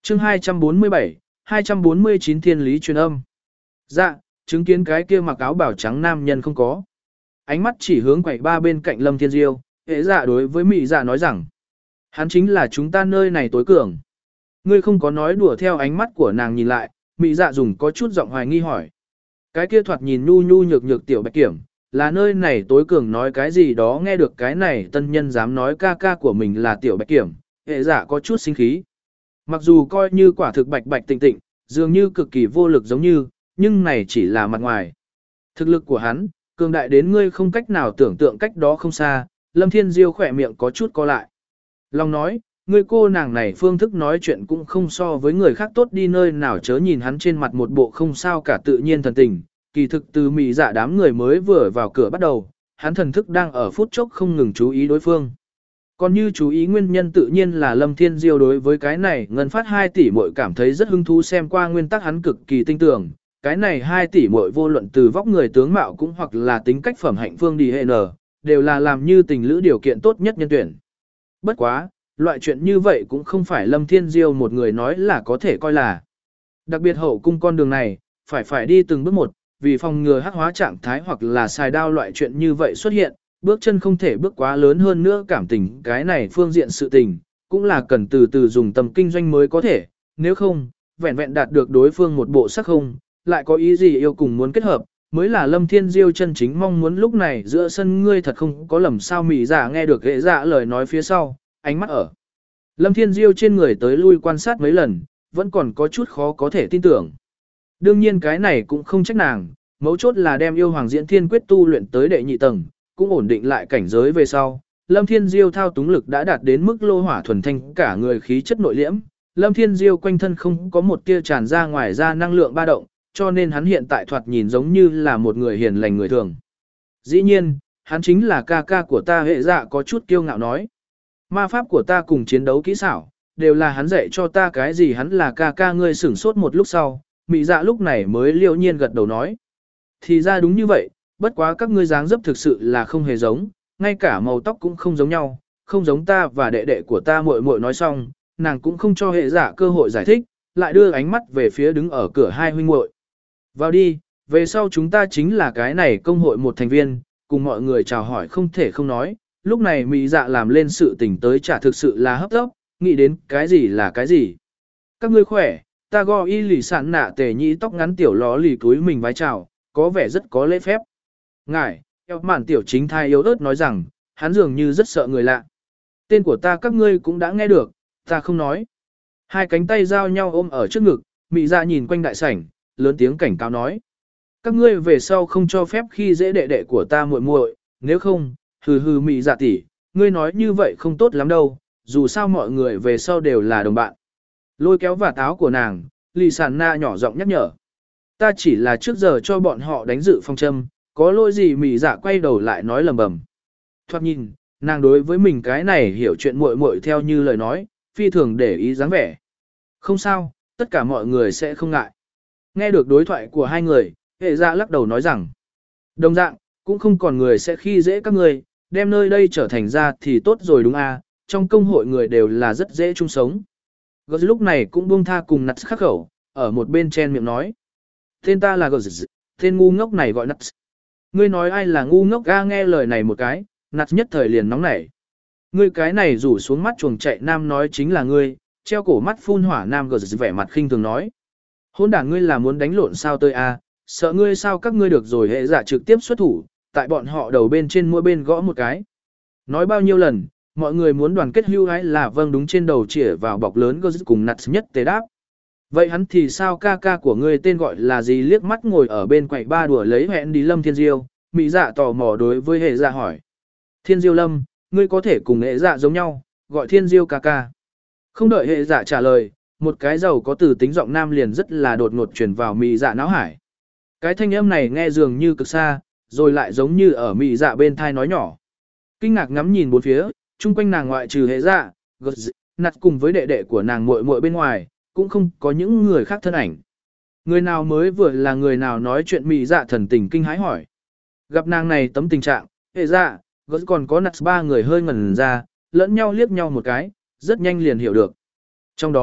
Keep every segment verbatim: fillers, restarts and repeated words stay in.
chương hai trăm bốn mươi bảy, hai trăm bốn mươi chín thiên lý truyền âm. Dạ, chứng kiến cái kia mặc áo bảo trắng nam nhân không có. Ánh mắt chỉ hướng quầy ba bên cạnh Lâm Thiên Diêu, hệ dạ đối với Mị Dạ nói rằng, hắn chính là chúng ta nơi này tối cường. Ngươi không có nói đùa. Theo ánh mắt của nàng nhìn lại, Mị Dạ dùng có chút giọng hoài nghi hỏi. Cái kia thoạt nhìn nhu nhu nhược nhược tiểu bạch kiểm, là nơi này tối cường nói cái gì đó. Nghe được cái này tân nhân dám nói ca ca của mình là tiểu bạch kiểm, hệ dạ có chút sinh khí. Mặc dù coi như quả thực bạch bạch tịnh tịnh, dường như cực kỳ vô lực giống như, nhưng này chỉ là mặt ngoài. Thực lực của hắn, cường đại đến ngươi không cách nào tưởng tượng cách đó không xa. Lâm Thiên Diêu khỏe miệng có chút co lại. Lòng nói, ngươi cô nàng này phương thức nói chuyện cũng không so với người khác tốt đi nơi nào, chớ nhìn hắn trên mặt một bộ không sao cả tự nhiên thần tình. Kỳ thực từ Mị Dạ đám người mới vừa vào cửa bắt đầu, hắn thần thức đang ở phút chốc không ngừng chú ý đối phương. Còn như chú ý nguyên nhân tự nhiên là Lâm Thiên Diêu đối với cái này ngân phát hai tỷ muội cảm thấy rất hứng thú, xem qua nguyên tắc hắn cực kỳ tinh tưởng. Cái này hai tỷ muội vô luận từ vóc người tướng mạo cũng hoặc là tính cách phẩm hạnh phương đi hệ nở, đều là làm như tình lữ điều kiện tốt nhất nhân tuyển. Bất quá, loại chuyện như vậy cũng không phải Lâm Thiên Diêu một người nói là có thể coi là. Đặc biệt hậu cung con đường này, phải phải đi từng bước một, vì phòng ngừa hắc hóa trạng thái hoặc là xài đao loại chuyện như vậy xuất hiện, bước chân không thể bước quá lớn, hơn nữa cảm tình cái này phương diện sự tình, cũng là cần từ từ dùng tầm kinh doanh mới có thể, nếu không, vẹn vẹn đạt được đối phương một bộ sắc không, lại có ý gì yêu cùng muốn kết hợp, mới là Lâm Thiên Diêu chân chính mong muốn. Lúc này giữa sân ngươi thật không có lầm sao. Mị Dạ nghe được hệ dạ lời nói phía sau, ánh mắt ở Lâm Thiên Diêu trên người tới lui quan sát mấy lần, vẫn còn có chút khó có thể tin tưởng. Đương nhiên cái này cũng không trách nàng, mấu chốt là đem yêu hoàng diễn thiên quyết tu luyện tới đệ nhị tầng, cũng ổn định lại cảnh giới về sau. Lâm Thiên Diêu thao túng lực đã đạt đến mức lô hỏa thuần thanh, cả người khí chất nội liễm. Lâm Thiên Diêu quanh thân không có một tia tràn ra ngoài ra năng lượng ba động, cho nên hắn hiện tại thoạt nhìn giống như là một người hiền lành người thường. Dĩ nhiên, hắn chính là ca ca của ta. Hệ dạ có chút kiêu ngạo nói. Ma pháp của ta cùng chiến đấu kỹ xảo, đều là hắn dạy cho ta. Cái gì hắn là ca ca ngươi? Sửng sốt một lúc sau, Mị Dạ lúc này mới liêu nhiên gật đầu nói. Thì ra đúng như vậy, bất quá các ngươi dáng dấp thực sự là không hề giống, ngay cả màu tóc cũng không giống nhau, không giống ta và đệ đệ của ta. Muội muội nói xong, nàng cũng không cho hệ dạ cơ hội giải thích, lại đưa ánh mắt về phía đứng ở cửa hai huynh muội. Vào đi, về sau chúng ta chính là cái này công hội một thành viên, cùng mọi người chào hỏi không thể không nói. Lúc này Mị Dạ làm lên sự tình tới chả thực sự là hấp tấp, nghĩ đến cái gì là cái gì. Các ngươi khỏe, ta go y lì sạn nạ tề nhĩ tóc ngắn tiểu ló lì túi mình vái chào, có vẻ rất có lễ phép. Ngài, eo mạn tiểu chính thai yếu ớt nói rằng, hắn dường như rất sợ người lạ. Tên của ta các ngươi cũng đã nghe được, ta không nói. Hai cánh tay giao nhau ôm ở trước ngực, Mị Dạ nhìn quanh đại sảnh, lớn tiếng cảnh cáo nói. Các ngươi về sau không cho phép khi dễ đệ đệ của ta muội muội, nếu không, hừ hừ. Mị Dạ tỷ, ngươi nói như vậy không tốt lắm đâu, dù sao mọi người về sau đều là đồng bạn. Lôi kéo vạt áo của nàng, Lì Sàn Na nhỏ giọng nhắc nhở. Ta chỉ là trước giờ cho bọn họ đánh dự phong châm, có lỗi gì? Mị Dạ quay đầu lại nói lầm bầm. Thoạt nhìn, nàng đối với mình cái này hiểu chuyện muội muội theo như lời nói, phi thường để ý dáng vẻ. Không sao, tất cả mọi người sẽ không ngại. Nghe được đối thoại của hai người, hệ dạ lắc đầu nói rằng, đồng dạng, cũng không còn người sẽ khi dễ các ngươi, đem nơi đây trở thành ra thì tốt rồi đúng à, trong công hội người đều là rất dễ chung sống. Gớt lúc này cũng buông tha cùng nặt khắc khẩu, ở một bên chen miệng nói. Tên ta là Gớt, tên ngu ngốc này gọi nặt. Ngươi nói ai là ngu ngốc? Ga nghe lời này một cái, nặt nhất thời liền nóng nảy. Ngươi cái này rủ xuống mắt chuồng chạy nam nói chính là ngươi, treo cổ mắt phun hỏa nam. Gớt vẻ mặt khinh thường nói. Hôn đản, ngươi là muốn đánh lộn sao tôi à, sợ ngươi sao? Các ngươi được rồi. Hệ dạ trực tiếp xuất thủ, tại bọn họ đầu bên trên mỗi bên gõ một cái. Nói bao nhiêu lần, mọi người muốn đoàn kết hưu hái là vâng, đúng trên đầu chĩa vào bọc lớn Gớt cùng nặt nhất tế đáp. Vậy hắn thì sao? Ca ca của ngươi tên gọi là gì? Liếc mắt ngồi ở bên quầy ba đùa lấy hẹn đi Lâm Thiên Diêu, Mị Dạ tò mò đối với hệ dạ hỏi. Thiên Diêu Lâm, ngươi có thể cùng hệ dạ giống nhau, gọi Thiên Diêu ca ca. Không đợi hệ dạ trả lời, một cái giàu có từ tính giọng nam liền rất là đột ngột truyền vào Mị Dạ não hải. Cái thanh âm này nghe dường như cực xa, rồi lại giống như ở Mị Dạ bên thai nói nhỏ. Kinh ngạc ngắm nhìn bốn phía, chung quanh nàng ngoại trừ hệ dạ, Gớt, nặt cùng với đệ đệ của nàng muội muội bên ngoài, cũng không có những người khác thân ảnh. Người nào mới vừa là người nào nói chuyện? Mị Dạ thần tình kinh hãi hỏi. Gặp nàng này tấm tình trạng, hệ dạ, Gớt còn có nặt ba người hơi ngẩn ra, lẫn nhau liếc nhau một cái, rất nhanh liền hiểu được. Trong đó,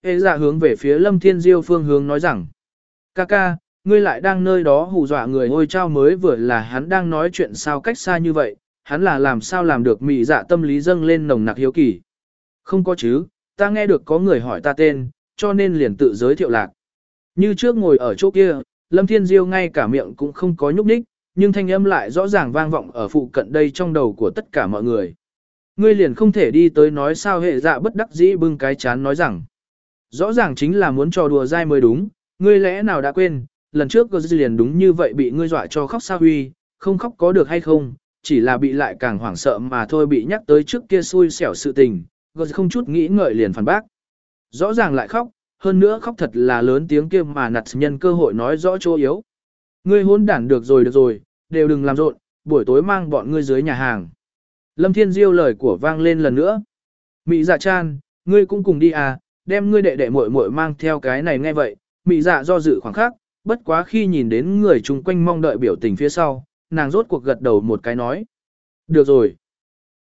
Hệ dạ hướng về phía Lâm Thiên Diêu phương hướng nói rằng, ca ca, ngươi lại đang nơi đó hù dọa người. Ôi chao, mới vừa là hắn đang nói chuyện sao cách xa như vậy, hắn là làm sao làm được. Mị dạ tâm lý dâng lên nồng nặc hiếu kỳ. Không có chứ, ta nghe được có người hỏi ta tên, cho nên liền tự giới thiệu lạc. Như trước ngồi ở chỗ kia, Lâm Thiên Diêu ngay cả miệng cũng không có nhúc nhích, nhưng thanh âm lại rõ ràng vang vọng ở phụ cận đây trong đầu của tất cả mọi người. Ngươi liền không thể đi tới nói sao. Hệ dạ bất đắc dĩ bưng cái chán nói rằng, rõ ràng chính là muốn trò đùa dai mới đúng, ngươi lẽ nào đã quên, lần trước có liền đúng như vậy bị ngươi dọa cho khóc sao. Huy, không khóc có được hay không, chỉ là bị lại càng hoảng sợ mà thôi. Bị nhắc tới trước kia xui xẻo sự tình, Gơ không chút nghĩ ngợi liền phản bác. Rõ ràng lại khóc, hơn nữa khóc thật là lớn tiếng kia mà nặt nhân cơ hội nói rõ chỗ yếu. Ngươi hôn đản, được rồi được rồi, đều đừng làm rộn, buổi tối mang bọn ngươi dưới nhà hàng. Lâm Thiên Diêu lời của vang lên lần nữa. Mị dạ chan, ngươi cũng cùng đi à, đem ngươi đệ đệ muội muội mang theo cái này. Nghe vậy, mị dạ do dự khoảng khắc, bất quá khi nhìn đến người chung quanh mong đợi biểu tình phía sau, nàng rốt cuộc gật đầu một cái nói. Được rồi.